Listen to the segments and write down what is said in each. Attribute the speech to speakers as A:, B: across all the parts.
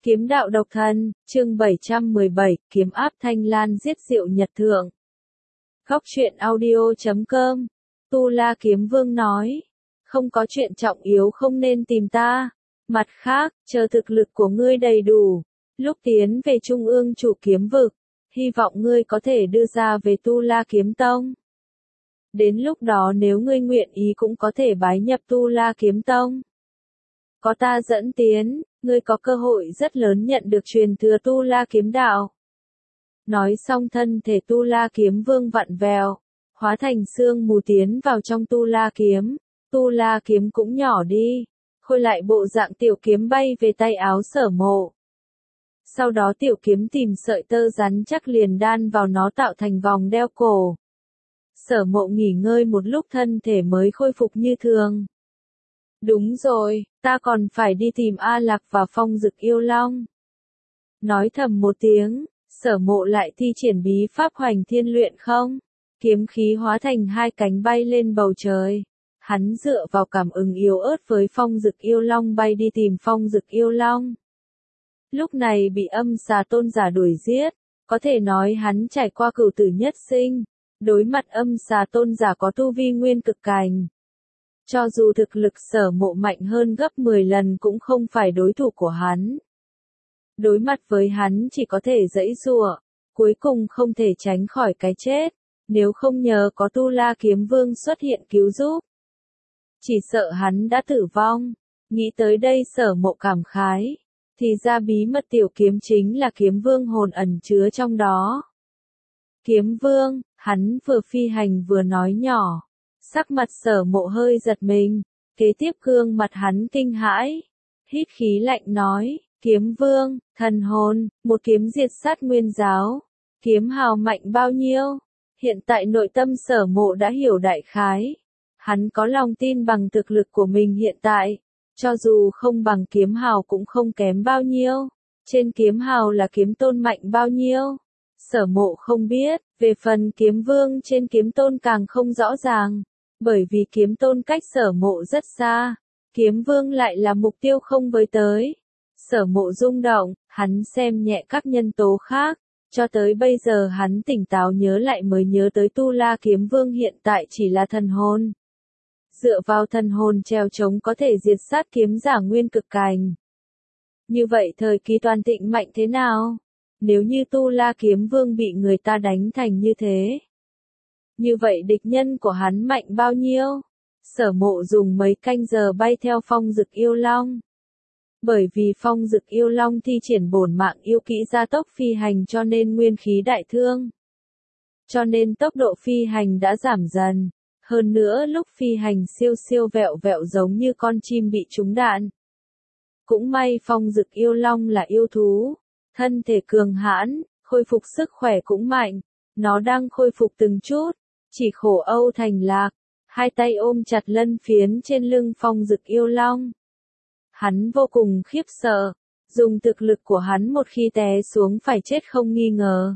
A: Kiếm đạo độc thân, chương 717, kiếm áp Thanh Lan giết Diệu Nhật Thượng. Góc truyện audio.com, Tu La Kiếm Vương nói, không có chuyện trọng yếu không nên tìm ta. Mặt khác, chờ thực lực của ngươi đầy đủ, lúc tiến về Trung ương chủ kiếm vực, hy vọng ngươi có thể đưa ra về Tu La Kiếm Tông. Đến lúc đó nếu ngươi nguyện ý cũng có thể bái nhập Tu La Kiếm Tông. Có ta dẫn tiến, ngươi có cơ hội rất lớn nhận được truyền thừa Tu La Kiếm Đạo. Nói xong thân thể Tu La Kiếm Vương vặn vẹo, hóa thành sương mù tiến vào trong Tu La Kiếm. Tu La Kiếm cũng nhỏ đi, khôi lại bộ dạng tiểu kiếm bay về tay áo Sở Mộ. Sau đó tiểu kiếm tìm sợi tơ rắn chắc liền đan vào nó tạo thành vòng đeo cổ. Sở Mộ nghỉ ngơi một lúc thân thể mới khôi phục như thường. Đúng rồi, ta còn phải đi tìm A Lạc và Phong Dực Yêu Long. Nói thầm một tiếng, Sở Mộ lại thi triển bí pháp Hoành Thiên Luyện Không. Kiếm khí hóa thành hai cánh bay lên bầu trời. Hắn dựa vào cảm ứng yếu ớt với Phong Dực Yêu Long bay đi tìm Phong Dực Yêu Long. Lúc này bị Âm Xà Tôn giả đuổi giết, có thể nói hắn trải qua cửu tử nhất sinh. Đối mặt Âm Xà Tôn giả có tu vi nguyên cực cành. Cho dù thực lực Sở Mộ mạnh hơn gấp 10 lần cũng không phải đối thủ của hắn. Đối mặt với hắn chỉ có thể giãy giụa, cuối cùng không thể tránh khỏi cái chết, nếu không nhờ có Tu La Kiếm Vương xuất hiện cứu giúp. Chỉ sợ hắn đã tử vong, nghĩ tới đây Sở Mộ cảm khái, thì ra bí mật tiểu kiếm chính là kiếm vương hồn ẩn chứa trong đó. Kiếm vương, hắn vừa phi hành vừa nói nhỏ. Sắc mặt Sở Mộ hơi giật mình, kế tiếp gương mặt hắn kinh hãi, hít khí lạnh nói, kiếm vương, thần hồn, một kiếm diệt sát nguyên giáo, kiếm hào mạnh bao nhiêu? Hiện tại nội tâm Sở Mộ đã hiểu đại khái, hắn có lòng tin bằng thực lực của mình hiện tại, cho dù không bằng kiếm hào cũng không kém bao nhiêu, trên kiếm hào là kiếm tôn mạnh bao nhiêu? Sở Mộ không biết, về phần kiếm vương trên kiếm tôn càng không rõ ràng. Bởi vì kiếm tôn cách Sở Mộ rất xa, kiếm vương lại là mục tiêu không với tới. Sở Mộ rung động, hắn xem nhẹ các nhân tố khác, cho tới bây giờ hắn tỉnh táo nhớ lại mới nhớ tới Tu La Kiếm Vương hiện tại chỉ là thần hồn. Dựa vào thần hồn treo chống có thể diệt sát kiếm giả nguyên cực cành. Như vậy thời kỳ toàn thịnh mạnh thế nào? Nếu như Tu La Kiếm Vương bị người ta đánh thành như thế. Như vậy địch nhân của hắn mạnh bao nhiêu? Sở Mộ dùng mấy canh giờ bay theo Phong Dực Yêu Long. Bởi vì Phong Dực Yêu Long thi triển bổn mạng yêu kỹ gia tốc phi hành cho nên nguyên khí đại thương. Cho nên tốc độ phi hành đã giảm dần. Hơn nữa lúc phi hành siêu siêu vẹo vẹo giống như con chim bị trúng đạn. Cũng may Phong Dực Yêu Long là yêu thú. Thân thể cường hãn, khôi phục sức khỏe cũng mạnh. Nó đang khôi phục từng chút. Chỉ khổ Âu Thành Lạc, hai tay ôm chặt lân phiến trên lưng Phong Dực Yêu Long. Hắn vô cùng khiếp sợ, dùng thực lực của hắn một khi té xuống phải chết không nghi ngờ.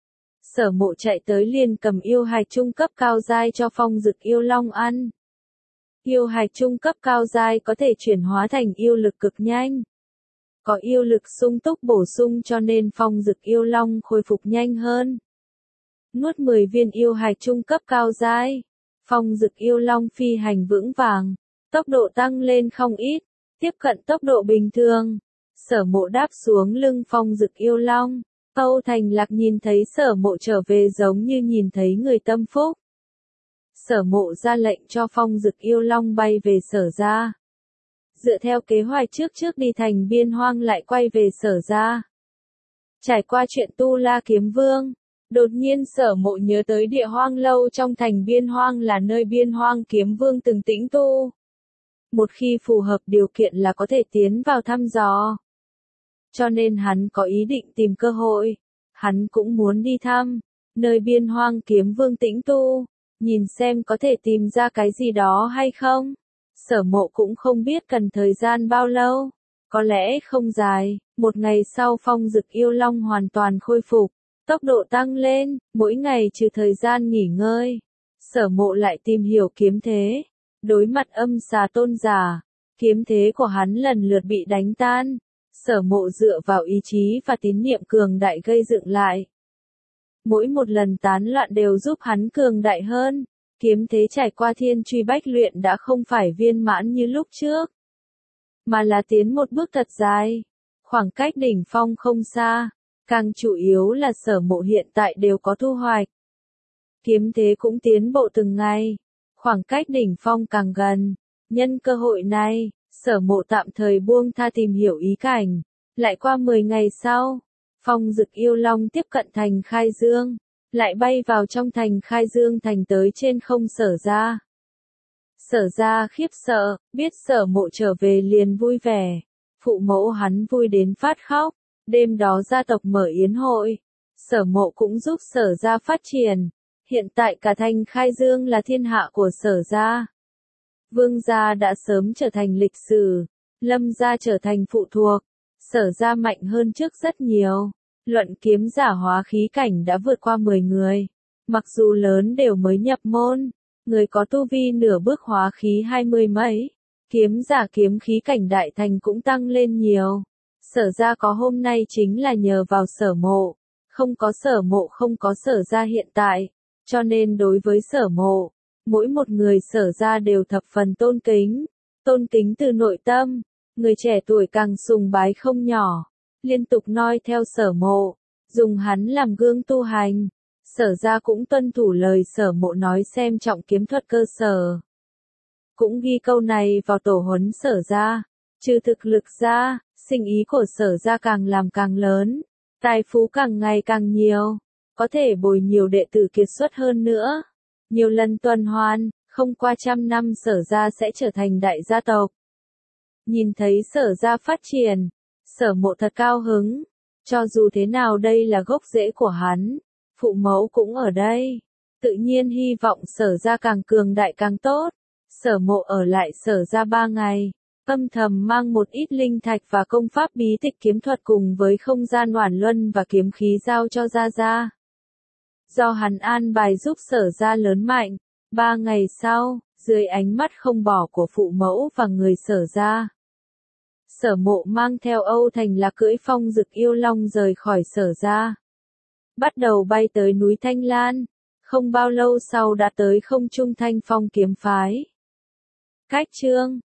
A: Sở Mộ chạy tới liền cầm yêu hạch trung cấp cao giai cho Phong Dực Yêu Long ăn. Yêu hạch trung cấp cao giai có thể chuyển hóa thành yêu lực cực nhanh. Có yêu lực sung túc bổ sung cho nên Phong Dực Yêu Long khôi phục nhanh hơn. Nuốt 10 viên yêu hạch trung cấp cao giai, Phong Dực Yêu Long phi hành vững vàng, tốc độ tăng lên không ít, tiếp cận tốc độ bình thường. Sở Mộ đáp xuống lưng Phong Dực Yêu Long, Âu Thành Lạc nhìn thấy Sở Mộ trở về giống như nhìn thấy người tâm phúc. Sở Mộ ra lệnh cho Phong Dực Yêu Long bay về Sở gia. Dựa theo kế hoạch trước đi thành Biên Hoang lại quay về Sở gia. Trải qua chuyện Tu La Kiếm Vương. Đột nhiên Sở Mộ nhớ tới địa hoang lâu trong thành Biên Hoang là nơi Biên Hoang Kiếm Vương từng tĩnh tu. Một khi phù hợp điều kiện là có thể tiến vào thăm dò. Cho nên hắn có ý định tìm cơ hội. Hắn cũng muốn đi thăm nơi Biên Hoang Kiếm Vương tĩnh tu. Nhìn xem có thể tìm ra cái gì đó hay không. Sở Mộ cũng không biết cần thời gian bao lâu. Có lẽ không dài. Một ngày sau Phong Dực Yêu Long hoàn toàn khôi phục. Tốc độ tăng lên, mỗi ngày trừ thời gian nghỉ ngơi. Sở Mộ lại tìm hiểu kiếm thế. Đối mặt Âm Xà Tôn giả, kiếm thế của hắn lần lượt bị đánh tan. Sở Mộ dựa vào ý chí và tín niệm cường đại gây dựng lại. Mỗi một lần tán loạn đều giúp hắn cường đại hơn. Kiếm thế trải qua thiên truy bách luyện đã không phải viên mãn như lúc trước, mà là tiến một bước thật dài. Khoảng cách đỉnh phong không xa, càng chủ yếu là Sở Mộ hiện tại đều có thu hoạch. Kiếm thế cũng tiến bộ từng ngày, khoảng cách đỉnh phong càng gần. Nhân cơ hội này, Sở Mộ tạm thời buông tha tìm hiểu ý cảnh. Lại qua 10 ngày sau, Phong Dực Yêu Long tiếp cận thành Khai Dương, lại bay vào trong thành Khai Dương thành tới trên không Sở gia. Sở gia khiếp sợ, biết Sở Mộ trở về liền vui vẻ. Phụ mẫu hắn vui đến phát khóc. Đêm đó gia tộc mở yến hội. Sở Mộ cũng giúp Sở gia phát triển. Hiện tại cả thành Khai Dương là thiên hạ của Sở gia. Vương gia đã sớm trở thành lịch sử, Lâm gia trở thành phụ thuộc, Sở gia mạnh hơn trước rất nhiều. Luận kiếm giả hóa khí cảnh đã vượt qua 10 người. Mặc dù lớn đều mới nhập môn, người có tu vi nửa bước hóa khí 20 mấy. Kiếm giả kiếm khí cảnh đại thành cũng tăng lên nhiều. Sở gia có hôm nay chính là nhờ vào Sở Mộ. Không có Sở Mộ không có Sở gia hiện tại. Cho nên đối với Sở Mộ, mỗi một người Sở gia đều thập phần tôn kính. Tôn kính từ nội tâm. Người trẻ tuổi càng sùng bái không nhỏ. Liên tục noi theo Sở Mộ, dùng hắn làm gương tu hành. Sở gia cũng tuân thủ lời Sở Mộ nói xem trọng kiếm thuật cơ sở. Cũng ghi câu này vào tổ huấn Sở gia. Trừ thực lực ra, sinh ý của Sở gia càng làm càng lớn. Tài phú càng ngày càng nhiều. Có thể bồi nhiều đệ tử kiệt xuất hơn nữa. Nhiều lần tuần hoàn, không qua 100 năm Sở gia sẽ trở thành đại gia tộc. Nhìn thấy Sở gia phát triển, Sở Mộ thật cao hứng. Cho dù thế nào đây là gốc rễ của hắn. Phụ mẫu cũng ở đây. Tự nhiên hy vọng Sở gia càng cường đại càng tốt. Sở Mộ ở lại Sở gia 3 ngày. Âm thầm mang một ít linh thạch và công pháp bí tịch kiếm thuật cùng với không gian oản luân và kiếm khí giao cho Gia Gia. Do hắn an bài giúp Sở gia lớn mạnh. 3 ngày sau, dưới ánh mắt không bỏ của phụ mẫu và người Sở gia, Sở Mộ mang theo Âu Thành Lạc cưỡi Phong Dực Yêu Long rời khỏi Sở gia. Bắt đầu bay tới núi Thanh Lan. Không bao lâu sau đã tới không trung Thanh Phong kiếm phái. Cách chương